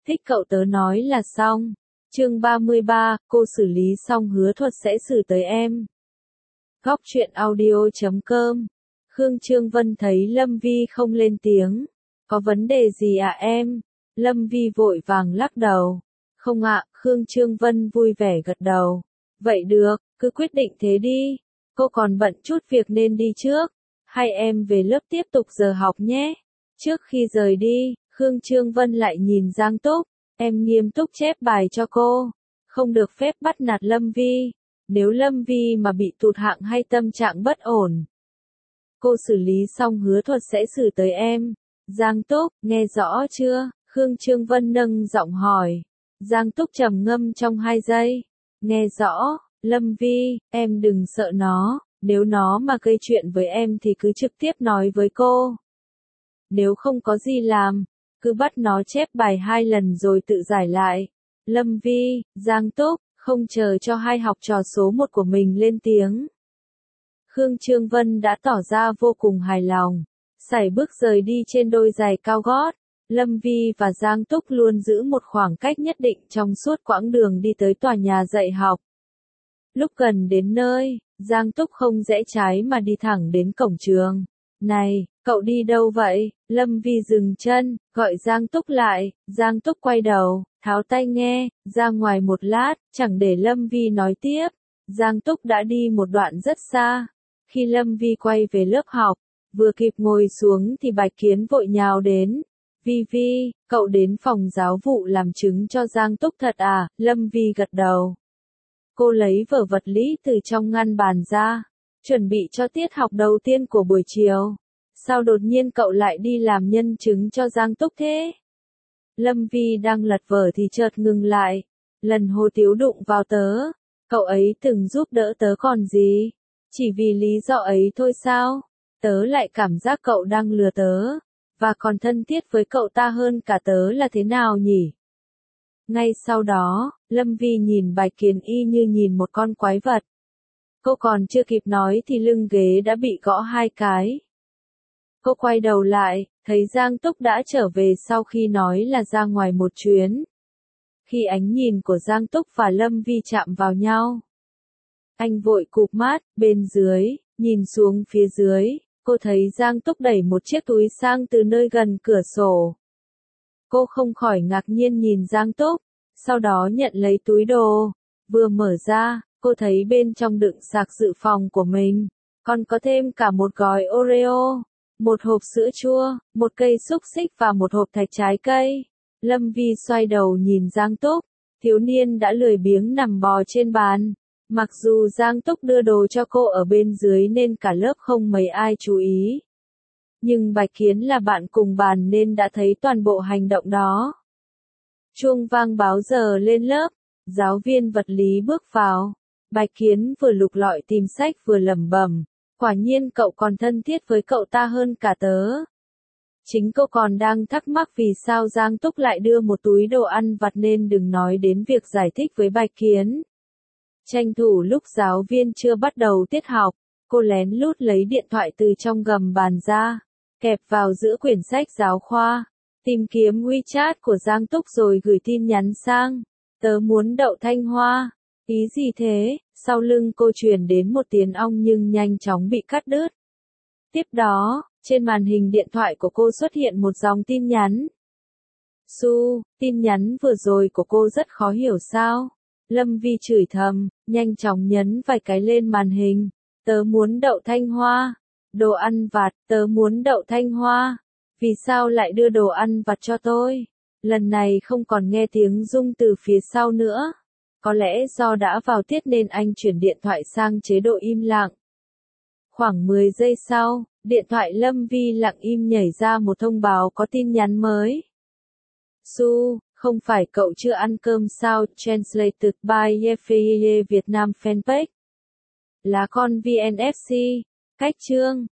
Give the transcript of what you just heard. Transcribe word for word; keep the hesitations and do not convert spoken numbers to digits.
Thích cậu tớ nói là xong. Chương ba mươi ba, cô xử lý xong hứa thuật sẽ xử tới em. Góc truyện audio chấm com. Khương Trương Vân thấy Lâm Vi không lên tiếng. Có vấn đề gì à em? Lâm Vi vội vàng lắc đầu. Không ạ, Khương Trương Vân vui vẻ gật đầu. Vậy được, cứ quyết định thế đi. Cô còn bận chút việc nên đi trước. Hay em về lớp tiếp tục giờ học nhé. Trước khi rời đi, Khương Trương Vân lại nhìn Giang Túc. Em nghiêm túc chép bài cho cô. Không được phép bắt nạt Lâm Vi. Nếu Lâm Vi mà bị tụt hạng hay tâm trạng bất ổn, cô xử lý xong hứa thuật sẽ xử tới em. Giang Túc, nghe rõ chưa? Khương Trương Vân nâng giọng hỏi. Giang Túc trầm ngâm trong hai giây. Nghe rõ, Lâm Vi, em đừng sợ nó. Nếu nó mà gây chuyện với em thì cứ trực tiếp nói với cô. Nếu không có gì làm, cứ bắt nó chép bài hai lần rồi tự giải lại. Lâm Vi, Giang Túc, không chờ cho hai học trò số một của mình lên tiếng. Khương Trương Vân đã tỏ ra vô cùng hài lòng. Sải bước rời đi trên đôi giày cao gót. Lâm Vi và Giang Túc luôn giữ một khoảng cách nhất định trong suốt quãng đường đi tới tòa nhà dạy học. Lúc gần đến nơi, Giang Túc không rẽ trái mà đi thẳng đến cổng trường. Này, cậu đi đâu vậy? Lâm Vi dừng chân, gọi Giang Túc lại. Giang Túc quay đầu, tháo tai nghe, ra ngoài một lát, chẳng để Lâm Vi nói tiếp. Giang Túc đã đi một đoạn rất xa. Khi Lâm Vi quay về lớp học, vừa kịp ngồi xuống thì Bạch Kiến vội nhào đến. Vi Vi, cậu đến phòng giáo vụ làm chứng cho Giang Túc thật à? Lâm Vi gật đầu. Cô lấy vở vật lý từ trong ngăn bàn ra, chuẩn bị cho tiết học đầu tiên của buổi chiều. Sao đột nhiên cậu lại đi làm nhân chứng cho Giang Túc thế? Lâm Vi đang lật vở thì chợt ngừng lại. Lần Hồ Tiếu đụng vào tớ, cậu ấy từng giúp đỡ tớ còn gì? Chỉ vì lý do ấy thôi sao? Tớ lại cảm giác cậu đang lừa tớ, và còn thân thiết với cậu ta hơn cả tớ là thế nào nhỉ? Ngay sau đó, Lâm Vi nhìn Bạch Kiến y như nhìn một con quái vật. Cô còn chưa kịp nói thì lưng ghế đã bị gõ hai cái. Cô quay đầu lại, thấy Giang Túc đã trở về sau khi nói là ra ngoài một chuyến. Khi ánh nhìn của Giang Túc và Lâm Vi chạm vào nhau, anh vội cụp mắt, bên dưới, nhìn xuống phía dưới, cô thấy Giang Túc đẩy một chiếc túi sang từ nơi gần cửa sổ. Cô không khỏi ngạc nhiên nhìn Giang Túc, sau đó nhận lấy túi đồ. Vừa mở ra, cô thấy bên trong đựng sạc dự phòng của mình, còn có thêm cả một gói Oreo, một hộp sữa chua, một cây xúc xích và một hộp thạch trái cây. Lâm Vi xoay đầu nhìn Giang Túc, thiếu niên đã lười biếng nằm bò trên bàn. Mặc dù Giang Túc đưa đồ cho cô ở bên dưới nên cả lớp không mấy ai chú ý. Nhưng Bạch Kiến là bạn cùng bàn nên đã thấy toàn bộ hành động đó. Chuông vang báo giờ lên lớp, giáo viên vật lý bước vào. Bạch Kiến vừa lục lọi tìm sách vừa lẩm bẩm, quả nhiên cậu còn thân thiết với cậu ta hơn cả tớ. Chính cô còn đang thắc mắc vì sao Giang Túc lại đưa một túi đồ ăn vặt nên đừng nói đến việc giải thích với Bạch Kiến. Tranh thủ lúc giáo viên chưa bắt đầu tiết học, cô lén lút lấy điện thoại từ trong gầm bàn ra, kẹp vào giữa quyển sách giáo khoa, tìm kiếm WeChat của Giang Túc rồi gửi tin nhắn sang. Tớ muốn đậu Thanh Hoa. Ý gì thế? Sau lưng cô truyền đến một tiếng ong nhưng nhanh chóng bị cắt đứt. Tiếp đó, trên màn hình điện thoại của cô xuất hiện một dòng tin nhắn. Su, tin nhắn vừa rồi của cô rất khó hiểu sao? Lâm Vi chửi thầm, nhanh chóng nhấn vài cái lên màn hình. Tớ muốn đậu Thanh Hoa. Đồ ăn vặt, tớ muốn đậu Thanh Hoa. Vì sao lại đưa đồ ăn vặt cho tôi? Lần này không còn nghe tiếng rung từ phía sau nữa. Có lẽ do đã vào tiết nên anh chuyển điện thoại sang chế độ im lặng. Khoảng mười giây sau, điện thoại Lâm Vi lặng im nhảy ra một thông báo có tin nhắn mới. Su, không phải cậu chưa ăn cơm sao? Translated by Yefeye Việt Nam Fanpage. Lá con vê en ép xê. Cách chương.